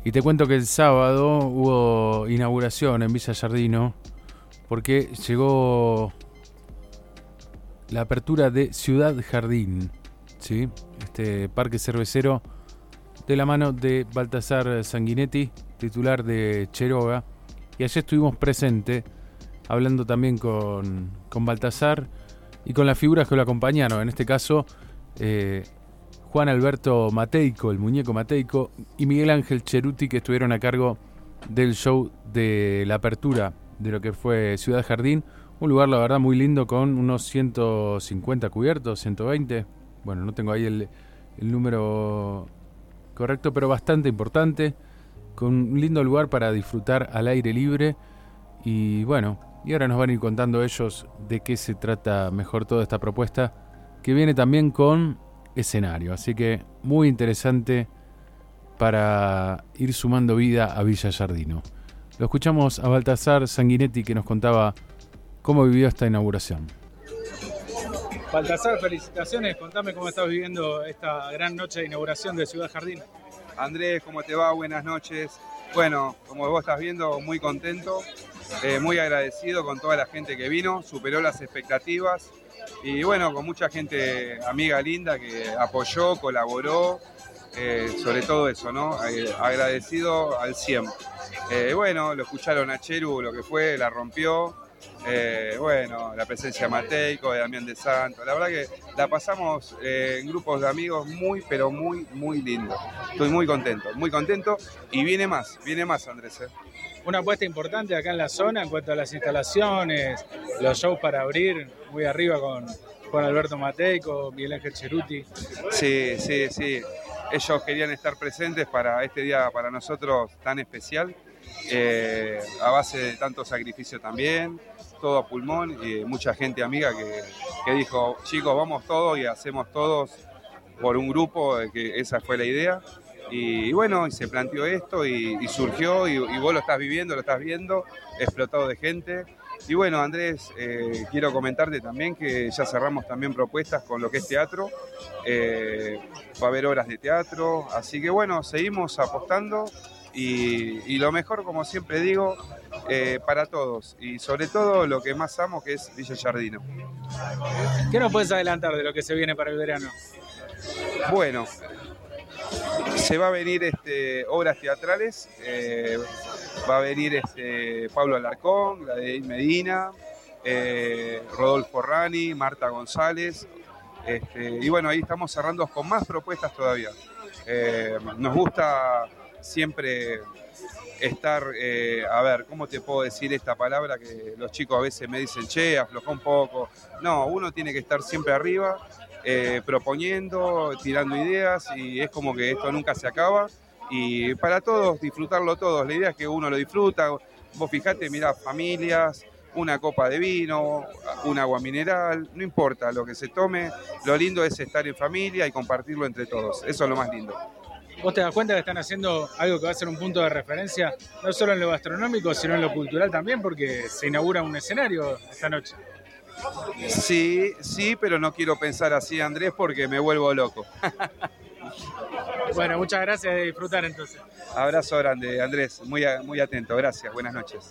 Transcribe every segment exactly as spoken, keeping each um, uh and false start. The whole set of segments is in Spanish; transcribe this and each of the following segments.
Y te cuento que el sábado hubo inauguración en Villa Giardino porque llegó la apertura de Ciudad Jardín, ¿sí? Este parque cervecero de la mano de Baltasar Sanguinetti, titular de Cheroga. Y ayer estuvimos presentes hablando también con, con Baltasar y con las figuras que lo acompañaron. En este caso, eh, Juan Alberto Mateico, el muñeco Mateico, y Miguel Ángel Cheruti, que estuvieron a cargo del show de la apertura de lo que fue Ciudad Jardín. Un lugar, la verdad, muy lindo, con unos ciento cincuenta cubiertos, ciento veinte. Bueno, no tengo ahí el, el número correcto, pero bastante importante, con un lindo lugar para disfrutar al aire libre. Y bueno, y ahora nos van a ir contando ellos de qué se trata mejor toda esta propuesta, que viene también con escenario. Así que muy interesante para ir sumando vida a Villa Giardino. Lo escuchamos a Baltasar Sanguinetti, que nos contaba cómo vivió esta inauguración. Baltasar, felicitaciones. Contame cómo estás viviendo esta gran noche de inauguración de Ciudad Jardín. Andrés, ¿cómo te va? Buenas noches. Bueno, como vos estás viendo, muy contento, eh, muy agradecido con toda la gente que vino, superó las expectativas y bueno, con mucha gente amiga linda que apoyó, colaboró, eh, sobre todo eso, ¿no? Eh, agradecido al cien. Eh, bueno, lo escucharon a Cheru, lo que fue, la rompió. Eh, bueno, la presencia de Mateico, de Damián de Santo, la verdad que la pasamos eh, en grupos de amigos muy, pero muy, muy lindo. Estoy muy contento, muy contento y viene más, viene más, Andrés. ¿eh? Una apuesta importante acá en la zona en cuanto a las instalaciones, los shows para abrir, muy arriba con Juan Alberto Mateico, Miguel Ángel Cheruti. Sí, sí, sí. Ellos querían estar presentes para este día para nosotros tan especial. Eh, a base de tanto sacrificio también, todo a pulmón y mucha gente amiga que, que dijo, chicos, vamos todos y hacemos todos por un grupo, que esa fue la idea. Y bueno, y se planteó esto y, y surgió y, y vos lo estás viviendo, lo estás viendo, explotado de gente. Y bueno, Andrés, eh, quiero comentarte también que ya cerramos también propuestas con lo que es teatro. Eh, va a haber horas de teatro, así que bueno, seguimos apostando. Y, y lo mejor, como siempre digo, eh, para todos. Y sobre todo lo que más amo, que es Villa Giardino. ¿Qué nos puedes adelantar de lo que se viene para el verano? Bueno, se va a venir este, obras teatrales. Eh, va a venir este, Pablo Alarcón, la de Medina, eh, Rodolfo Rani, Marta González. Este, y bueno, ahí estamos cerrando con más propuestas todavía. Eh, nos gusta siempre estar, eh, a ver, ¿cómo te puedo decir esta palabra? Que los chicos a veces me dicen, che, aflojá un poco. No, uno tiene que estar siempre arriba, eh, proponiendo, tirando ideas, y es como que esto nunca se acaba. Y para todos, disfrutarlo todos. La idea es que uno lo disfruta. Vos fijate, mirá, familias, una copa de vino, un agua mineral, no importa lo que se tome, lo lindo es estar en familia y compartirlo entre todos. Eso es lo más lindo. ¿Vos te das cuenta que están haciendo algo que va a ser un punto de referencia, no solo en lo gastronómico, sino en lo cultural también, porque se inaugura un escenario esta noche? Sí, sí, pero no quiero pensar así, Andrés, porque me vuelvo loco. Bueno, muchas gracias, de disfrutar entonces. Abrazo grande, Andrés, muy, muy atento, gracias, buenas noches.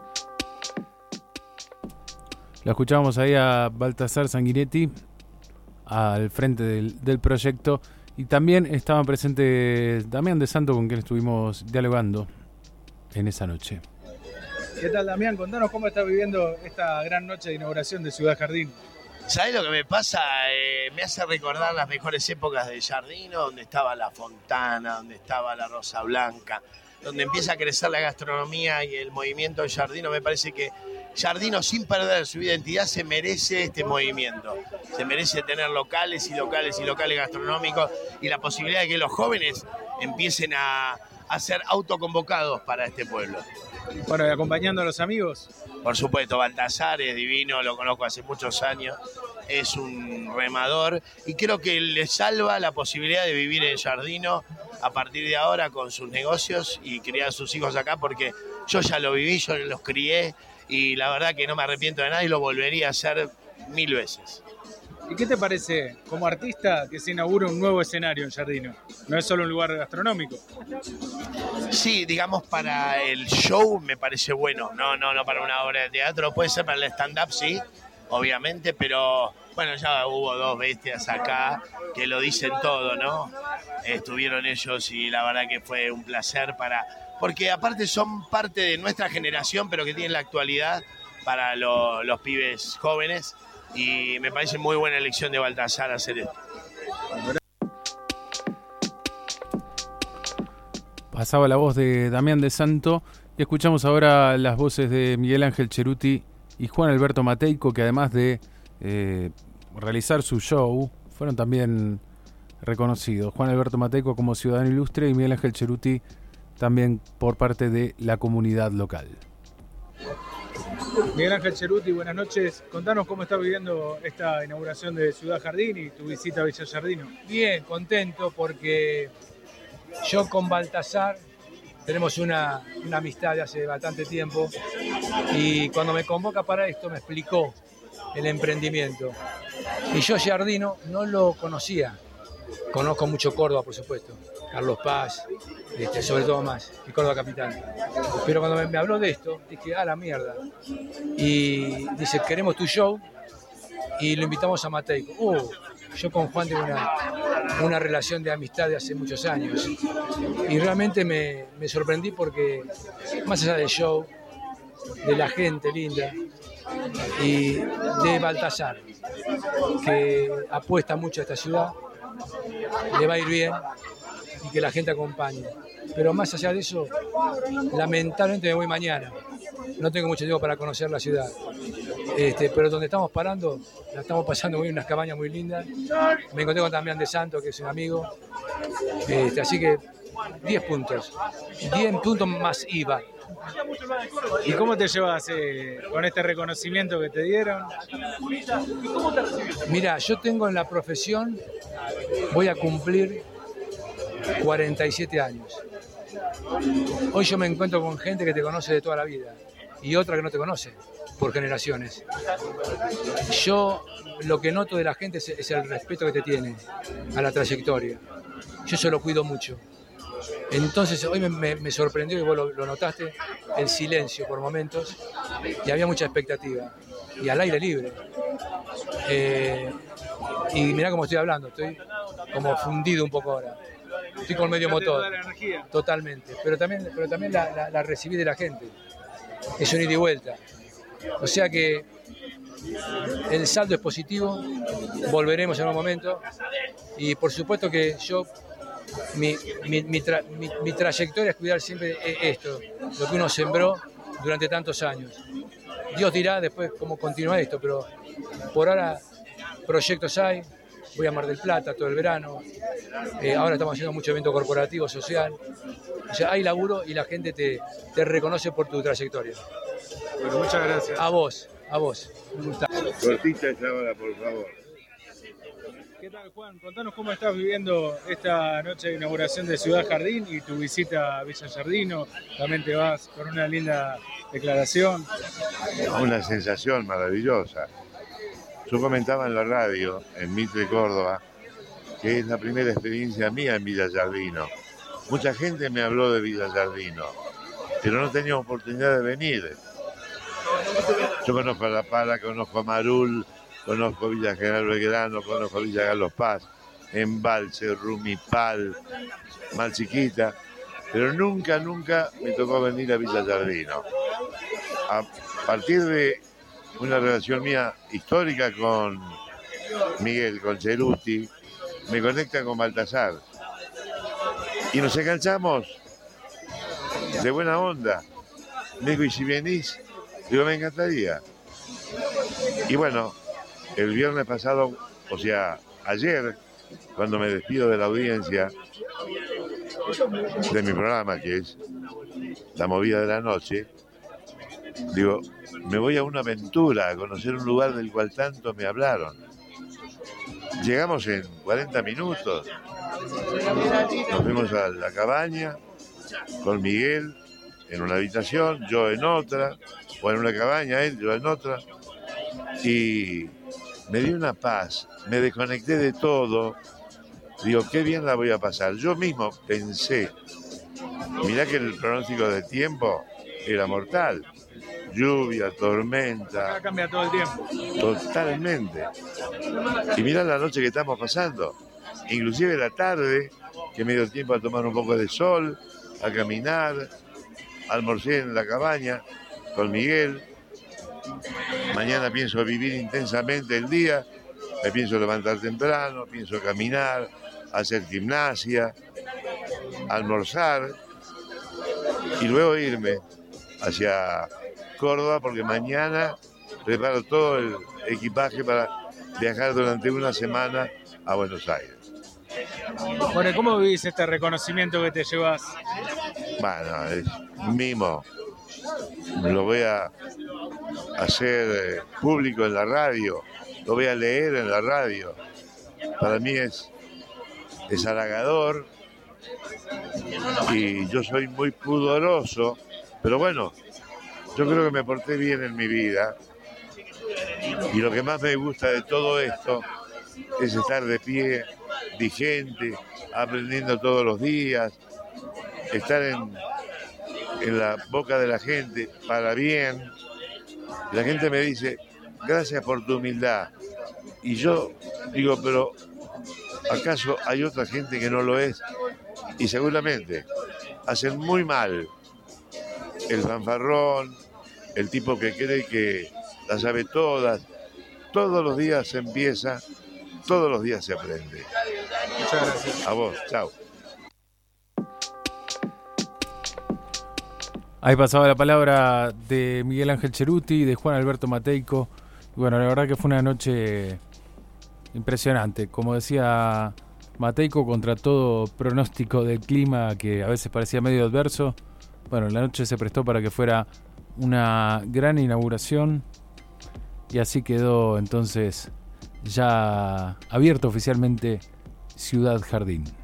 Lo escuchábamos ahí a Baltasar Sanguinetti, al frente del, del proyecto. Y también estaban presentes Damián de Santo, con quien estuvimos dialogando en esa noche. ¿Qué tal, Damián? Contanos cómo estás viviendo esta gran noche de inauguración de Ciudad Jardín. ¿Sabés lo que me pasa? Eh, me hace recordar las mejores épocas de Giardino, donde estaba la Fontana, donde estaba la Rosa Blanca, donde empieza a crecer la gastronomía y el movimiento de Giardino. Me parece que Giardino, sin perder su identidad, se merece este movimiento. Se merece tener locales y locales y locales gastronómicos y la posibilidad de que los jóvenes empiecen a, a ser autoconvocados para este pueblo. Bueno, y acompañando a los amigos. Por supuesto, Baltasar es divino, lo conozco hace muchos años, es un remador y creo que le salva la posibilidad de vivir en Giardino a partir de ahora con sus negocios y criar a sus hijos acá, porque yo ya lo viví, yo los crié y la verdad que no me arrepiento de nada y lo volvería a hacer mil veces. ¿Y qué te parece como artista que se inaugure un nuevo escenario en Giardino? No es solo un lugar gastronómico. Sí, digamos para el show me parece bueno, no, no, no para una obra de teatro, puede ser para el stand-up, sí, obviamente, pero bueno, ya hubo dos bestias acá que lo dicen todo, ¿no? Estuvieron ellos y la verdad que fue un placer para, porque aparte son parte de nuestra generación, pero que tienen la actualidad para lo, los pibes jóvenes, y me parece muy buena elección de Baltasar hacer esto. Pasaba la voz de Damián de Santo y escuchamos ahora las voces de Miguel Ángel Cheruti y Juan Alberto Mateico, que además de eh, realizar su show, fueron también reconocidos. Juan Alberto Mateico como ciudadano ilustre y Miguel Ángel Cheruti también por parte de la comunidad local. Miguel Ángel Cheruti, buenas noches. Contanos cómo estás viviendo esta inauguración de Ciudad Jardín y tu visita a Villa Giardino. Bien, contento porque yo con Baltasar tenemos una, una amistad de hace bastante tiempo y cuando me convoca para esto me explicó el emprendimiento. Y yo Giardino no lo conocía. Conozco mucho Córdoba, por supuesto, Carlos Paz, este, sobre todo más, y Córdoba Capital. Pero cuando me, me habló de esto, dije, ah, la mierda. Y dice, queremos tu show y lo invitamos a Mateico. Uh, yo con Juan tengo una, una relación de amistad de hace muchos años. Y realmente me, me sorprendí porque, más allá del show, de la gente linda y de Baltasar, que apuesta mucho a esta ciudad, le va a ir bien y que la gente acompañe. Pero más allá de eso, lamentablemente me voy mañana. No tengo mucho tiempo para conocer la ciudad. Este, pero donde estamos parando, la estamos pasando muy bien, unas cabañas muy lindas. Me encontré con Damián de Santo, que es un amigo. Este, así que diez puntos. diez puntos más I V A. ¿Y cómo te llevas eh, con este reconocimiento que te dieron? Mira, yo tengo en la profesión, voy a cumplir cuarenta y siete años. Hoy yo me encuentro con gente que te conoce de toda la vida y otra que no te conoce por generaciones. Yo lo que noto de la gente es, es el respeto que te tiene a la trayectoria. Yo eso lo cuido mucho. Entonces hoy me, me, me sorprendió, y vos lo, lo notaste, el silencio por momentos, y había mucha expectativa, y al aire libre. Eh, y mirá cómo estoy hablando, estoy como fundido un poco ahora. Estoy con medio motor, totalmente, pero también, pero también la, la, la recibí de la gente. Es un ida y vuelta. O sea que el saldo es positivo, volveremos en un momento, y por supuesto que yo... Mi, mi, mi, tra, mi, mi trayectoria es cuidar siempre esto, lo que uno sembró durante tantos años. Dios dirá después cómo continúa esto, pero por ahora proyectos hay. Voy a Mar del Plata todo el verano. Eh, ahora estamos haciendo mucho evento corporativo, social. O sea, hay laburo y la gente te, te reconoce por tu trayectoria. Bueno, muchas gracias. A vos, a vos. Cortita esa hora, por favor. ¿Qué tal, Juan? Contanos cómo estás viviendo esta noche de inauguración de Ciudad Jardín y tu visita a Villa Giardino. También te vas con una linda declaración. Una sensación maravillosa. Yo comentaba en la radio, en Mitre, Córdoba, que es la primera experiencia mía en Villa Giardino. Mucha gente me habló de Villa Giardino, pero no tenía oportunidad de venir. Yo conozco a La Pala, conozco a Marul, conozco Villa General Belgrano, conozco Villa Carlos Paz, Embalse, Rumipal, Mal Chiquita, pero nunca, nunca me tocó venir a Villa Giardino. A partir de una relación mía histórica con Miguel, con Cheruti, me conecta con Baltasar. Y nos enganchamos de buena onda. Me dijo, ¿y si venís? Digo, me encantaría. Y bueno, el viernes pasado, o sea, ayer, cuando me despido de la audiencia de mi programa, que es La Movida de la Noche, digo, me voy a una aventura, a conocer un lugar del cual tanto me hablaron. Llegamos en cuarenta minutos, nos fuimos a la cabaña con Miguel en una habitación, yo en otra, o en una cabaña, él, yo en otra, y me dio una paz, me desconecté de todo. Digo, qué bien la voy a pasar. Yo mismo pensé, mirá que el pronóstico del tiempo era mortal. Lluvia, tormenta. Acá cambia todo el tiempo. Totalmente. Y mirá la noche que estamos pasando. Inclusive la tarde, que me dio tiempo a tomar un poco de sol, a caminar. Almorcé en la cabaña con Miguel. Mañana pienso vivir intensamente el día. Me pienso levantar temprano, pienso caminar, hacer gimnasia, almorzar y luego irme hacia Córdoba, porque mañana preparo todo el equipaje para viajar durante una semana a Buenos Aires. Bueno, ¿cómo vivís este reconocimiento que te llevas? Bueno, es mimo. Lo voy a hacer eh, público en la radio, lo voy a leer en la radio. Para mí es, es halagador y yo soy muy pudoroso, pero bueno, yo creo que me porté bien en mi vida y lo que más me gusta de todo esto es estar de pie, vigente, aprendiendo todos los días, estar en, en la boca de la gente para bien. La gente me dice, gracias por tu humildad. Y yo digo, pero ¿acaso hay otra gente que no lo es? Y seguramente hacen muy mal el fanfarrón, el tipo que cree que la sabe todas. Todos los días se empieza, todos los días se aprende. Muchas gracias. A vos, chao. Ahí pasaba la palabra de Miguel Ángel Ceruti, de Juan Alberto Mateico. Bueno, la verdad que fue una noche impresionante. Como decía Mateico, contra todo pronóstico del clima que a veces parecía medio adverso, bueno, la noche se prestó para que fuera una gran inauguración y así quedó entonces ya abierto oficialmente Ciudad Jardín.